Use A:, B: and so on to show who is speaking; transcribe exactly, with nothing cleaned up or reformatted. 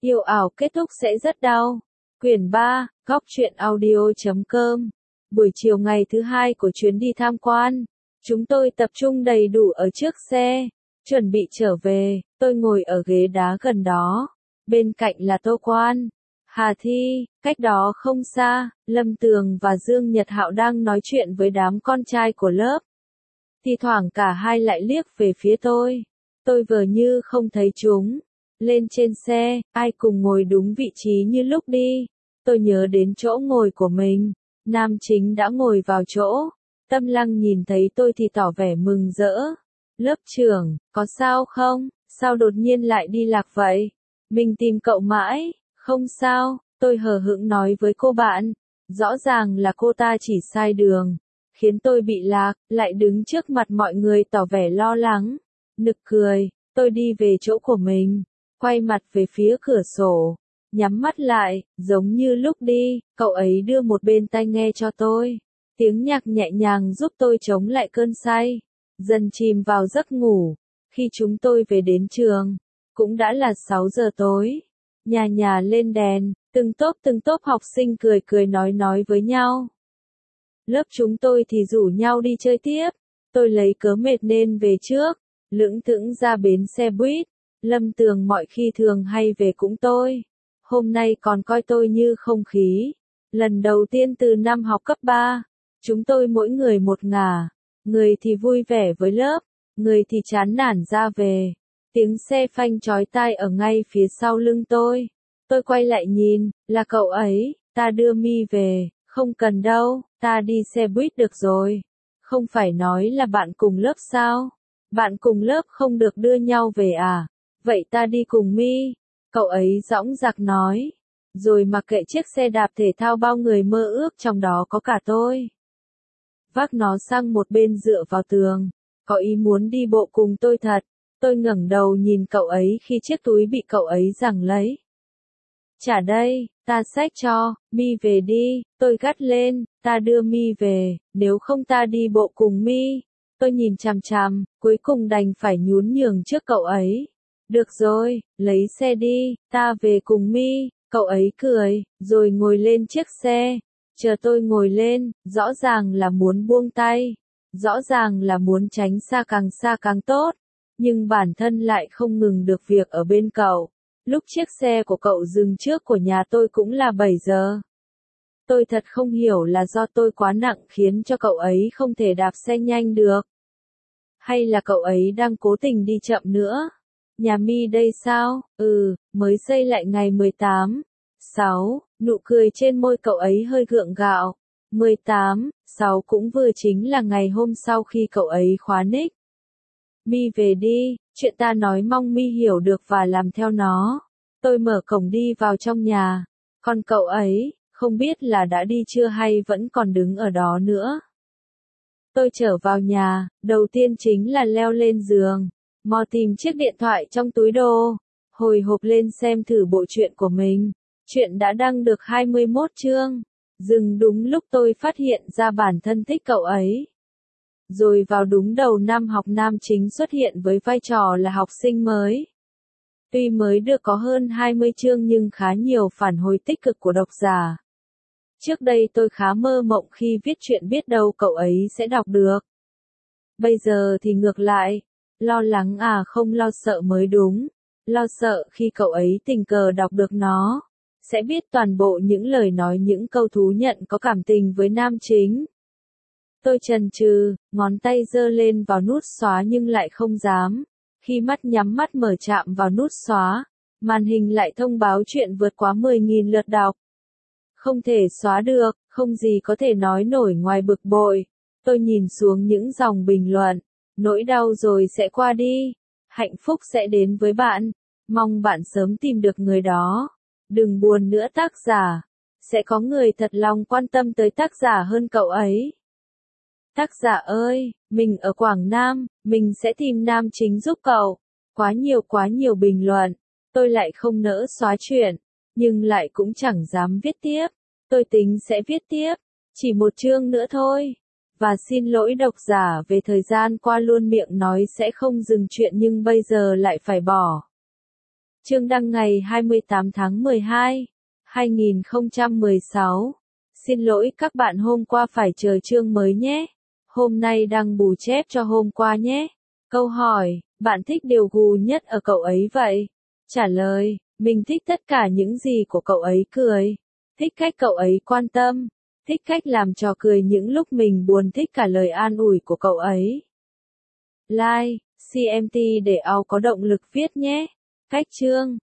A: Yêu ảo kết thúc sẽ rất đau. Quyển ba, góc truyện audio chấm com. Buổi chiều ngày thứ hai của chuyến đi tham quan, chúng tôi tập trung đầy đủ ở trước xe, chuẩn bị trở về. Tôi ngồi ở ghế đá gần đó, bên cạnh là Tô Quan, Hà Thi, cách đó không xa, Lâm Tường và Dương Nhật Hạo đang nói chuyện với đám con trai của lớp. Thì thoảng cả hai lại liếc về phía tôi. Tôi vờ như không thấy chúng. Lên trên xe, ai cùng ngồi đúng vị trí như lúc đi. Tôi nhớ đến chỗ ngồi của mình. Nam Chính đã ngồi vào chỗ. Tâm Lăng nhìn thấy tôi thì tỏ vẻ mừng rỡ. Lớp trưởng, có sao không? Sao đột nhiên lại đi lạc vậy? Mình tìm cậu mãi. Không sao, tôi hờ hững nói với cô bạn. Rõ ràng là cô ta chỉ sai đường, khiến tôi bị lạc, lại đứng trước mặt mọi người tỏ vẻ lo lắng. Nực cười, tôi đi về chỗ của mình, quay mặt về phía cửa sổ, nhắm mắt lại, giống như lúc đi. Cậu ấy đưa một bên tai nghe cho tôi. Tiếng nhạc nhẹ nhàng giúp tôi chống lại cơn say, dần chìm vào giấc ngủ. Khi chúng tôi về đến trường, cũng đã là sáu giờ tối. Nhà nhà lên đèn, từng tốp từng tốp học sinh cười cười nói nói với nhau. Lớp chúng tôi thì rủ nhau đi chơi tiếp. Tôi lấy cớ mệt nên về trước, lững thững ra bến xe buýt. Lâm Tường mọi khi thường hay về cũng tôi. Hôm nay còn coi tôi như không khí. Lần đầu tiên từ năm học cấp ba, chúng tôi mỗi người một ngả. Người thì vui vẻ với lớp, người thì chán nản ra về. Tiếng xe phanh chói tai ở ngay phía sau lưng tôi. Tôi quay lại nhìn, là cậu ấy. Ta đưa Mi về. Không cần đâu, ta đi xe buýt được rồi. Không phải nói là bạn cùng lớp sao? Bạn cùng lớp không được đưa nhau về à? Vậy ta đi cùng Mi. Cậu ấy dõng dạc nói. Rồi mặc kệ chiếc xe đạp thể thao bao người mơ ước, trong đó có cả tôi. Vác nó sang một bên dựa vào tường. Có ý muốn đi bộ cùng tôi thật. Tôi ngẩng đầu nhìn cậu ấy khi chiếc túi bị cậu ấy giằng lấy. Trả đây, ta xách cho. Mi về đi, tôi gắt lên. Ta đưa Mi về, nếu không ta đi bộ cùng Mi. Tôi nhìn chằm chằm, cuối cùng đành phải nhún nhường trước cậu ấy. Được rồi, lấy xe đi, ta về cùng Mi. Cậu ấy cười, rồi ngồi lên chiếc xe. Chờ tôi ngồi lên, rõ ràng là muốn buông tay. Rõ ràng là muốn tránh xa càng xa càng tốt. Nhưng bản thân lại không ngừng được việc ở bên cậu. Lúc chiếc xe của cậu dừng trước của nhà tôi cũng là bảy giờ. Tôi thật không hiểu là do tôi quá nặng khiến cho cậu ấy không thể đạp xe nhanh được. Hay là cậu ấy đang cố tình đi chậm nữa. Nhà Mi đây sao? Ừ, mới xây lại ngày mười tám. sáu, nụ cười trên môi cậu ấy hơi gượng gạo. mười tám, sáu cũng vừa chính là ngày hôm sau khi cậu ấy khóa nick. Mi về đi, chuyện ta nói mong Mi hiểu được và làm theo nó. Tôi mở cổng đi vào trong nhà. Còn cậu ấy, không biết là đã đi chưa hay vẫn còn đứng ở đó nữa. Tôi trở vào nhà, đầu tiên chính là leo lên giường, mò tìm chiếc điện thoại trong túi đồ, hồi hộp lên xem thử bộ truyện của mình. Chuyện đã đăng được hai mươi mốt chương, dừng đúng lúc tôi phát hiện ra bản thân thích cậu ấy. Rồi vào đúng đầu năm học, Nam Chính xuất hiện với vai trò là học sinh mới. Tuy mới được có hơn hai mươi chương nhưng khá nhiều phản hồi tích cực của độc giả. Trước đây tôi khá mơ mộng khi viết truyện biết đâu cậu ấy sẽ đọc được. Bây giờ thì ngược lại, lo lắng à không lo sợ mới đúng. Lo sợ khi cậu ấy tình cờ đọc được nó, sẽ biết toàn bộ những lời nói, những câu thú nhận có cảm tình với Nam Chính. Tôi chần chừ, ngón tay giơ lên vào nút xóa nhưng lại không dám. Khi mắt nhắm mắt mở chạm vào nút xóa, màn hình lại thông báo chuyện vượt quá mười nghìn lượt đọc. Không thể xóa được, không gì có thể nói nổi ngoài bực bội. Tôi nhìn xuống những dòng bình luận. Nỗi đau rồi sẽ qua đi. Hạnh phúc sẽ đến với bạn. Mong bạn sớm tìm được người đó. Đừng buồn nữa tác giả. Sẽ có người thật lòng quan tâm tới tác giả hơn cậu ấy. Tác giả ơi, mình ở Quảng Nam, mình sẽ tìm Nam Chính giúp cậu. Quá nhiều quá nhiều bình luận. Tôi lại không nỡ xóa chuyện, nhưng lại cũng chẳng dám viết tiếp. Tôi tính sẽ viết tiếp, chỉ một chương nữa thôi. Và xin lỗi độc giả về thời gian qua luôn miệng nói sẽ không dừng chuyện nhưng bây giờ lại phải bỏ. Chương đăng ngày hai mươi tám tháng mười hai, hai nghìn không trăm mười sáu. Xin lỗi các bạn hôm qua phải chờ chương mới nhé. Hôm nay đăng bù chép cho hôm qua nhé. Câu hỏi, bạn thích điều gù nhất ở cậu ấy vậy? Trả lời, mình thích tất cả những gì của cậu ấy cười. Thích cách cậu ấy quan tâm. Thích cách làm trò cười những lúc mình buồn, thích cả lời an ủi của cậu ấy. Like, xê em tê để ao có động lực viết nhé. Cách chương